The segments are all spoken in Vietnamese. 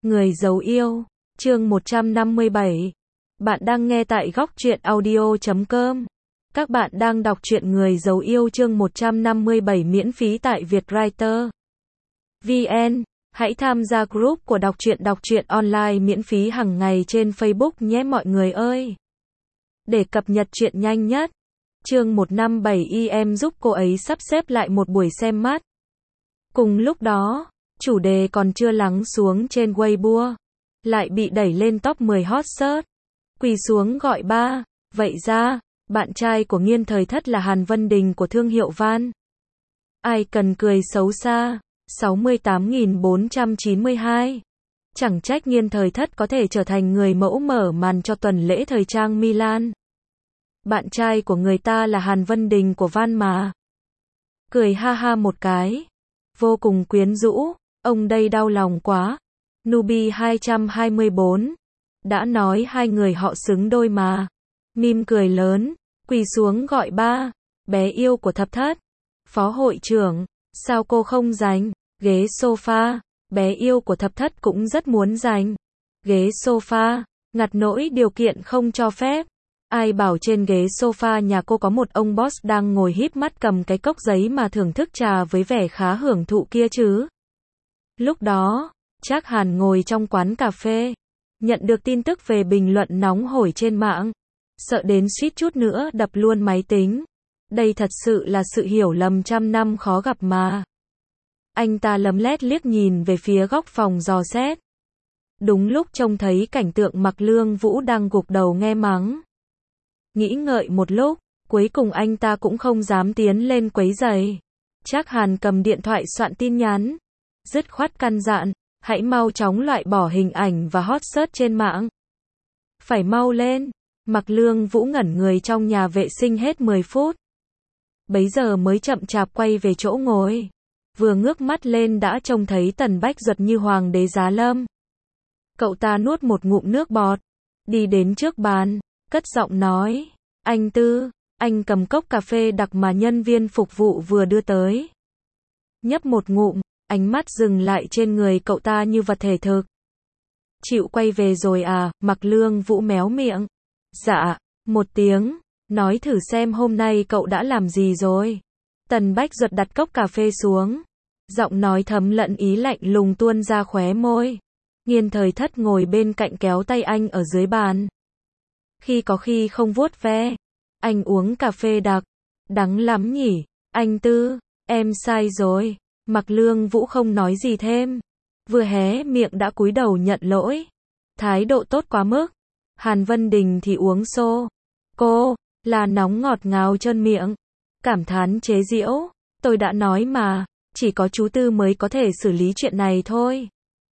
Người giấu yêu, chương 157. Bạn đang nghe tại góc truyện audio.com. Các bạn đang đọc truyện Người giấu yêu chương 157 miễn phí tại Vietwriter VN. Hãy tham gia group của đọc truyện online miễn phí hàng ngày trên Facebook nhé mọi người ơi. Để cập nhật truyện nhanh nhất. Chương 157 em giúp cô ấy sắp xếp lại một buổi xem mắt. Cùng lúc đó, chủ đề còn chưa lắng xuống trên Weibo, lại bị đẩy lên top 10 hot search. Quỳ xuống gọi ba, vậy ra, bạn trai của Nghiên Thời Thất là Hàn Vân Đình của thương hiệu Van. Ai cần cười xấu xa, 68.492. Chẳng trách Nghiên Thời Thất có thể trở thành người mẫu mở màn cho tuần lễ thời trang Milan. Bạn trai của người ta là Hàn Vân Đình của Van mà. Cười ha ha một cái. Vô cùng quyến rũ, ông đây đau lòng quá. Nubi 224. Đã nói hai người họ xứng đôi mà. Mim cười lớn, quỳ xuống gọi ba. Bé yêu của Thập Thất. Phó hội trưởng, sao cô không giành ghế sofa? Bé yêu của Thập Thất cũng rất muốn giành ghế sofa, ngặt nỗi điều kiện không cho phép. Ai bảo trên ghế sofa nhà cô có một ông boss đang ngồi híp mắt cầm cái cốc giấy mà thưởng thức trà với vẻ khá hưởng thụ kia chứ. Lúc đó, Trác Hàn ngồi trong quán cà phê, nhận được tin tức về bình luận nóng hổi trên mạng, sợ đến suýt chút nữa đập luôn máy tính. Đây thật sự là sự hiểu lầm trăm năm khó gặp mà. Anh ta lấm lét liếc nhìn về phía góc phòng dò xét. Đúng lúc trông thấy cảnh tượng Mạc Lương Vũ đang gục đầu nghe mắng. Nghĩ ngợi một lúc, cuối cùng anh ta cũng không dám tiến lên quấy rầy. Trác Hàn cầm điện thoại soạn tin nhắn, dứt khoát căn dặn, hãy mau chóng loại bỏ hình ảnh và hot search trên mạng. Phải mau lên. Mạc Lương Vũ ngẩn người trong nhà vệ sinh hết 10 phút. Bấy giờ mới chậm chạp quay về chỗ ngồi. Vừa ngước mắt lên đã trông thấy Tần Bách Duật như hoàng đế giá lâm. Cậu ta nuốt một ngụm nước bọt, đi đến trước bàn, cất giọng nói, anh Tư, anh cầm cốc cà phê đặc mà nhân viên phục vụ vừa đưa tới. Nhấp một ngụm, ánh mắt dừng lại trên người cậu ta như vật thể thực. Chịu quay về rồi à? Mạc Lương Vũ méo miệng. Dạ, một tiếng, nói thử xem hôm nay cậu đã làm gì rồi. Tần Bách Duật đặt cốc cà phê xuống, giọng nói thấm lẫn ý lạnh lùng tuôn ra khóe môi. Nghiên Thời Thất ngồi bên cạnh kéo tay anh ở dưới bàn. Khi có khi không vuốt ve. Anh uống cà phê đặc. Đắng lắm nhỉ, anh Tư, em sai rồi. Mạc Lương Vũ không nói gì thêm. Vừa hé miệng đã cúi đầu nhận lỗi. Thái độ tốt quá mức. Hàn Vân Đình thì uống xô. Cô, là nóng ngọt ngào trơn miệng. Cảm thán chế giễu. Tôi đã nói mà, chỉ có chú Tư mới có thể xử lý chuyện này thôi.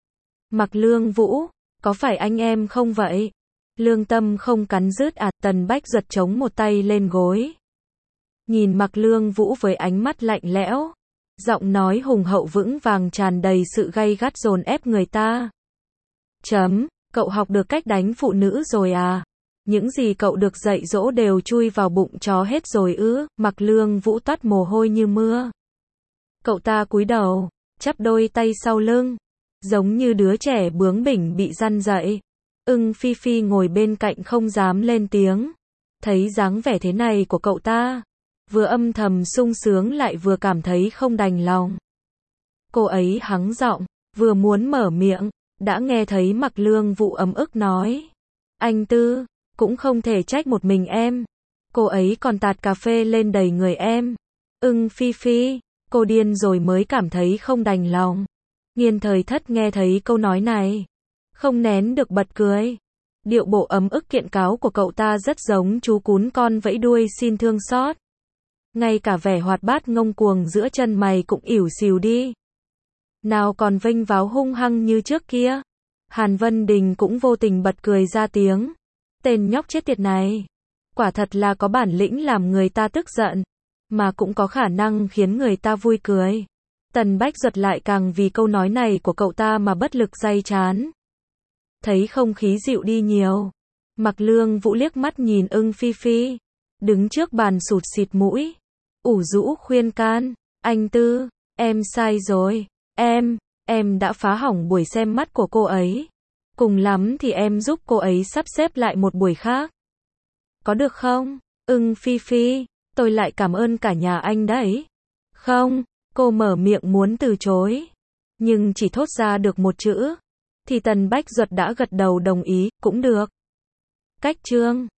Mạc Lương Vũ, có phải anh em không vậy? Lương tâm không cắn rứt à? Tần Bách Duật chống một tay lên gối. Nhìn Mạc Lương Vũ với ánh mắt lạnh lẽo. Giọng nói hùng hậu vững vàng tràn đầy sự gay gắt dồn ép người ta. Cậu học được cách đánh phụ nữ rồi à? Những gì cậu được dạy dỗ đều chui vào bụng chó hết rồi ư? Mạc Lương Vũ toát mồ hôi như mưa. Cậu ta cúi đầu, chắp đôi tay sau lưng, giống như đứa trẻ bướng bỉnh bị răn dạy. Phi Phi ngồi bên cạnh không dám lên tiếng. Thấy dáng vẻ thế này của cậu ta, vừa âm thầm sung sướng lại vừa cảm thấy không đành lòng. Cô ấy hắng giọng, vừa muốn mở miệng, đã nghe thấy Mạc Lương Vũ ấm ức nói. Anh Tư, cũng không thể trách một mình em. Cô ấy còn tạt cà phê lên đầy người em. Phi Phi, cô điên rồi mới cảm thấy không đành lòng. Nghiên Thời Thất nghe thấy câu nói này, không nén được bật cười. Điệu bộ ấm ức kiện cáo của cậu ta rất giống chú cún con vẫy đuôi xin thương xót. Ngay cả vẻ hoạt bát ngông cuồng giữa chân mày cũng ỉu xìu đi. Nào còn vênh váo hung hăng như trước kia. Hàn Vân Đình cũng vô tình bật cười ra tiếng. Tên nhóc chết tiệt này, quả thật là có bản lĩnh làm người ta tức giận, mà cũng có khả năng khiến người ta vui cười. Tần Bách Duật lại càng vì câu nói này của cậu ta mà bất lực day chán. Thấy không khí dịu đi nhiều, Mạc Lương Vũ liếc mắt nhìn Phi Phi, đứng trước bàn sụt xịt mũi, ủ rũ khuyên can, anh Tư, em sai rồi, em, Em đã phá hỏng buổi xem mắt của cô ấy. Cùng lắm thì em giúp cô ấy sắp xếp lại một buổi khác. Có được không? Phi Phi, tôi lại cảm ơn cả nhà anh đấy. Không, cô mở miệng muốn từ chối. Nhưng chỉ thốt ra được một chữ. Thì Tần Bách Duật đã gật đầu đồng ý, cũng được. Cách chương